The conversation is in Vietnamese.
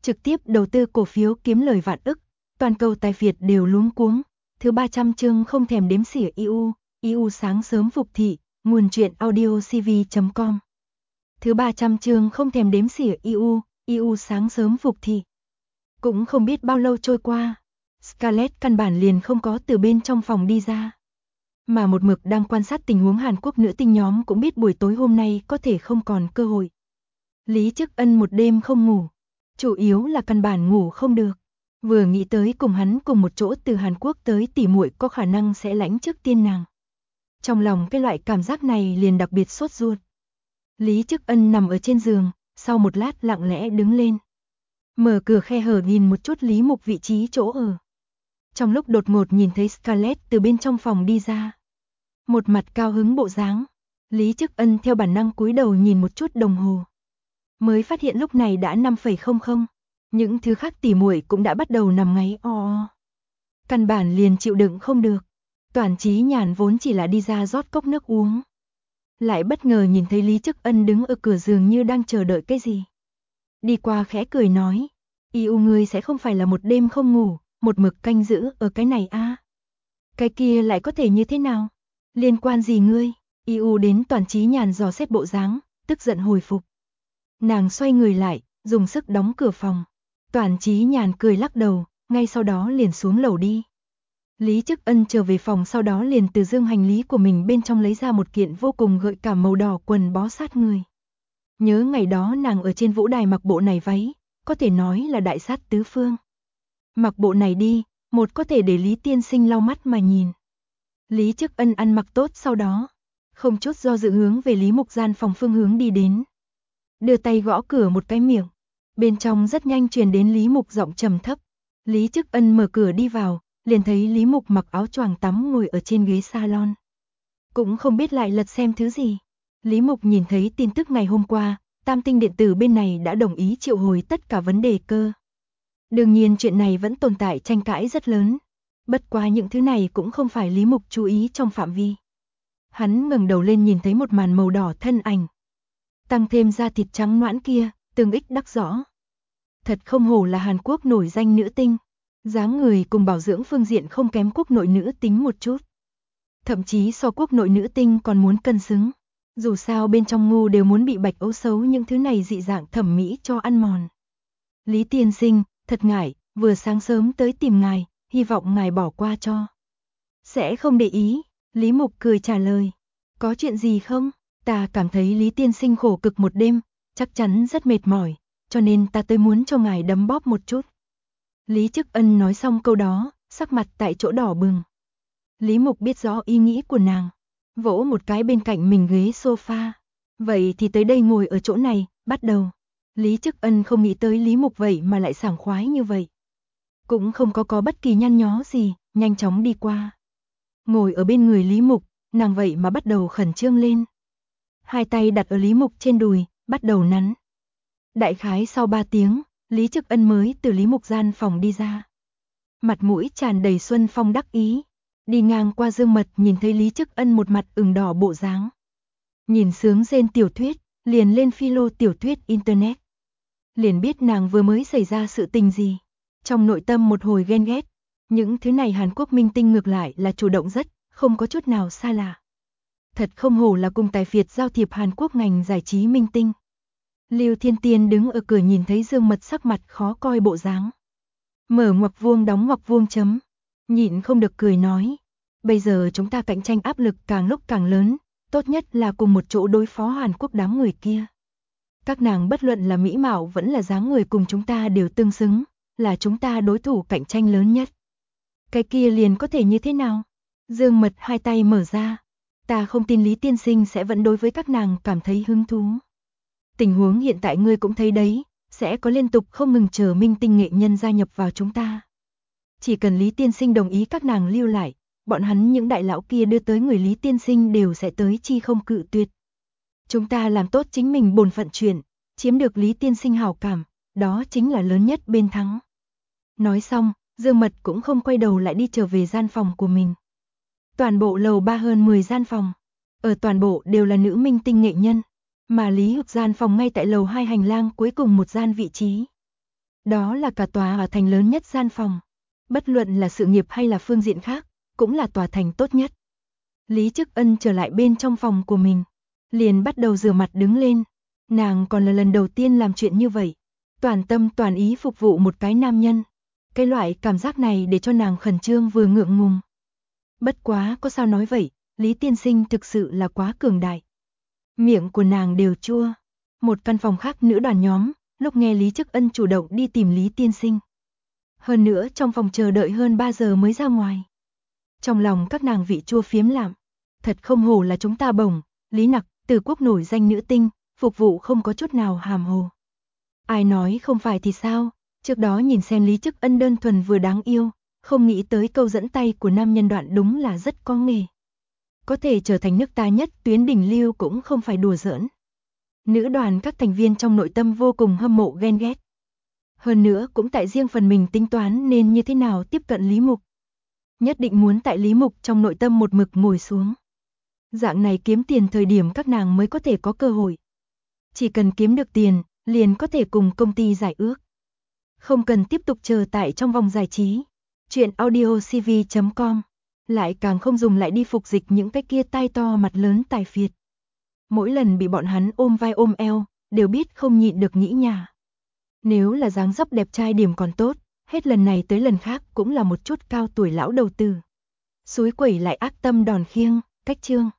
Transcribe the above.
trực tiếp đầu tư cổ phiếu kiếm lời vạn ức, toàn cầu tài phiệt đều luống cuống. Thứ 300 chương không thèm đếm xỉa EU sáng sớm phục thị, nguồn truyện audio cv.com. Thứ 300 chương không thèm đếm xỉa EU sáng sớm phục thị. Cũng không biết bao lâu trôi qua, Scarlett căn bản liền không có từ bên trong phòng đi ra. Mà một mực đang quan sát tình huống Hàn Quốc nữ tinh nhóm cũng biết buổi tối hôm nay có thể không còn cơ hội. Lý Chức Ân một đêm không ngủ, chủ yếu là căn bản ngủ không được. Vừa nghĩ tới cùng hắn cùng một chỗ từ Hàn Quốc tới tỉ muội có khả năng sẽ lãnh trước tiên nàng. Trong lòng cái loại cảm giác này liền đặc biệt sốt ruột. Lý Chức Ân nằm ở trên giường, sau một lát lặng lẽ đứng lên. Mở cửa khe hở nhìn một chút Lý Mục vị trí chỗ ở. Trong lúc đột ngột nhìn thấy Scarlett từ bên trong phòng đi ra. Một mặt cao hứng bộ dáng, Lý Chức Ân theo bản năng cúi đầu nhìn một chút đồng hồ. Mới phát hiện lúc này đã 5:00. Những thứ khác tỉ muội cũng đã bắt đầu nằm ngáy o. Căn bản liền chịu đựng không được. Toản Chí Nhàn vốn chỉ là đi ra rót cốc nước uống. Lại bất ngờ nhìn thấy Lý Chức Ân đứng ở cửa giường như đang chờ đợi cái gì. Đi qua khẽ cười nói, ngươi sẽ không phải là một đêm không ngủ, một mực canh giữ ở cái này a? Cái kia lại có thể như thế nào? Liên quan gì ngươi? Đến Toản Chí Nhàn dò xét bộ dáng, tức giận hồi phục. Nàng xoay người lại, dùng sức đóng cửa phòng. Toản Chí Nhàn cười lắc đầu, ngay sau đó liền xuống lầu đi. Lý Chức Ân trở về phòng, sau đó liền từ dương hành lý của mình bên trong lấy ra một kiện vô cùng gợi cảm màu đỏ quần bó sát người. Nhớ ngày đó nàng ở trên vũ đài mặc bộ này váy, có thể nói là đại sát tứ phương. Mặc bộ này đi, một có thể để Lý tiên sinh lau mắt mà nhìn. Lý Chức Ân ăn mặc tốt, sau đó không chút do dự hướng về Lý Mục gian phòng phương hướng đi đến. Đưa tay gõ cửa một cái miệng. Bên trong rất nhanh truyền đến Lý Mục giọng trầm thấp. Lý Chức Ân mở cửa đi vào, liền thấy Lý Mục mặc áo choàng tắm ngồi ở trên ghế salon. Cũng không biết lại lật xem thứ gì. Lý Mục nhìn thấy tin tức ngày hôm qua, Tam Tinh điện tử bên này đã đồng ý triệu hồi tất cả vấn đề cơ. Đương nhiên chuyện này vẫn tồn tại tranh cãi rất lớn. Bất quá những thứ này cũng không phải Lý Mục chú ý trong phạm vi. Hắn ngẩng đầu lên nhìn thấy một màn màu đỏ thân ảnh. Tăng thêm da thịt trắng nõn kia, tương ích đắc rõ. Thật không hổ là Hàn Quốc nổi danh nữ tinh. Dáng người cùng bảo dưỡng phương diện không kém quốc nội nữ tính một chút. Thậm chí so quốc nội nữ tinh còn muốn cân xứng. Dù sao bên trong ngu đều muốn bị bạch ấu xấu những thứ này dị dạng thẩm mỹ cho ăn mòn. Lý tiên sinh, thật ngại, vừa sáng sớm tới tìm ngài, hy vọng ngài bỏ qua cho. Sẽ không để ý, Lý Mục cười trả lời. Có chuyện gì không? Ta cảm thấy Lý tiên sinh khổ cực một đêm, chắc chắn rất mệt mỏi, cho nên ta tới muốn cho ngài đấm bóp một chút. Lý Chức Ân nói xong câu đó, sắc mặt tại chỗ đỏ bừng. Lý Mục biết rõ ý nghĩ của nàng, vỗ một cái bên cạnh mình ghế sofa. Vậy thì tới đây ngồi ở chỗ này, bắt đầu. Lý Chức Ân không nghĩ tới Lý Mục vậy mà lại sảng khoái như vậy. Cũng không có bất kỳ nhăn nhó gì, nhanh chóng đi qua. Ngồi ở bên người Lý Mục, nàng vậy mà bắt đầu khẩn trương lên. Hai tay đặt ở Lý Mục trên đùi, bắt đầu nắn. Đại khái sau 3 tiếng, Lý Chức Ân mới từ Lý Mục gian phòng đi ra. Mặt mũi tràn đầy xuân phong đắc ý. Đi ngang qua Dương Mật nhìn thấy Lý Chức Ân một mặt ửng đỏ bộ dáng. Nhìn sướng rên tiểu thuyết, liền lên philo tiểu thuyết internet. Liền biết nàng vừa mới xảy ra sự tình gì. Trong nội tâm một hồi ghen ghét. Những thứ này Hàn Quốc minh tinh ngược lại là chủ động rất, không có chút nào xa lạ. Thật không hổ là cùng tài phiệt giao thiệp Hàn Quốc ngành giải trí minh tinh. Lưu Thiên Tiên đứng ở cửa nhìn thấy Dương Mật sắc mặt khó coi bộ dáng. Mở ngoặc vuông đóng ngoặc vuông chấm. Nhịn không được cười nói. Bây giờ chúng ta cạnh tranh áp lực càng lúc càng lớn, tốt nhất là cùng một chỗ đối phó Hàn Quốc đám người kia. Các nàng bất luận là mỹ mạo vẫn là dáng người cùng chúng ta đều tương xứng, là chúng ta đối thủ cạnh tranh lớn nhất. Cái kia liền có thể như thế nào? Dương Mật hai tay mở ra. Ta không tin Lý tiên sinh sẽ vẫn đối với các nàng cảm thấy hứng thú. Tình huống hiện tại ngươi cũng thấy đấy, sẽ có liên tục không ngừng chờ minh tinh nghệ nhân gia nhập vào chúng ta. Chỉ cần Lý tiên sinh đồng ý các nàng lưu lại, bọn hắn những đại lão kia đưa tới người Lý tiên sinh đều sẽ tới chi không cự tuyệt. Chúng ta làm tốt chính mình bổn phận chuyện, chiếm được Lý tiên sinh hảo cảm, đó chính là lớn nhất bên thắng. Nói xong, Dương Mật cũng không quay đầu lại đi trở về gian phòng của mình. Toàn bộ lầu 3 hơn 10 gian phòng, ở toàn bộ đều là nữ minh tinh nghệ nhân, mà Lý Hực gian phòng ngay tại lầu 2 hành lang cuối cùng một gian vị trí. Đó là cả tòa ở thành lớn nhất gian phòng. Bất luận là sự nghiệp hay là phương diện khác, cũng là tòa thành tốt nhất. Lý Chức Ân trở lại bên trong phòng của mình, liền bắt đầu rửa mặt đứng lên. Nàng còn là lần đầu tiên làm chuyện như vậy, toàn tâm toàn ý phục vụ một cái nam nhân. Cái loại cảm giác này để cho nàng khẩn trương vừa ngượng ngùng. Bất quá có sao nói vậy, Lý tiên sinh thực sự là quá cường đại. Miệng của nàng đều chua. Một căn phòng khác nữ đoàn nhóm, lúc nghe Lý Chức Ân chủ động đi tìm Lý tiên sinh. Hơn nữa trong phòng chờ đợi hơn 3 giờ mới ra ngoài. Trong lòng các nàng vị chua phiếm lạm. Thật không hổ là chúng ta bổng, Lý Nặc, Từ Quốc nổi danh nữ tinh, phục vụ không có chút nào hàm hồ. Ai nói không phải thì sao, trước đó nhìn xem Lý Chức Ân đơn thuần vừa đáng yêu, không nghĩ tới câu dẫn tay của nam nhân đoạn đúng là rất có nghề. Có thể trở thành nước ta nhất tuyến đỉnh lưu cũng không phải đùa giỡn. Nữ đoàn các thành viên trong nội tâm vô cùng hâm mộ ghen ghét. Hơn nữa cũng tại riêng phần mình tính toán nên như thế nào tiếp cận Lý Mục. Nhất định muốn tại Lý Mục trong nội tâm một mực ngồi xuống. Dạng này kiếm tiền thời điểm các nàng mới có thể có cơ hội. Chỉ cần kiếm được tiền, liền có thể cùng công ty giải ước. Không cần tiếp tục chờ tại trong vòng giải trí. Chuyện audiocv.com. Lại càng không dùng lại đi phục dịch những cái kia tai to mặt lớn tài phiệt. Mỗi lần bị bọn hắn ôm vai ôm eo, đều biết không nhịn được nghĩ nhà. Nếu là dáng dấp đẹp trai điểm còn tốt, hết lần này tới lần khác cũng là một chút cao tuổi lão đầu tử. Xúi quẩy lại ác tâm đòn khiêng, cách chương.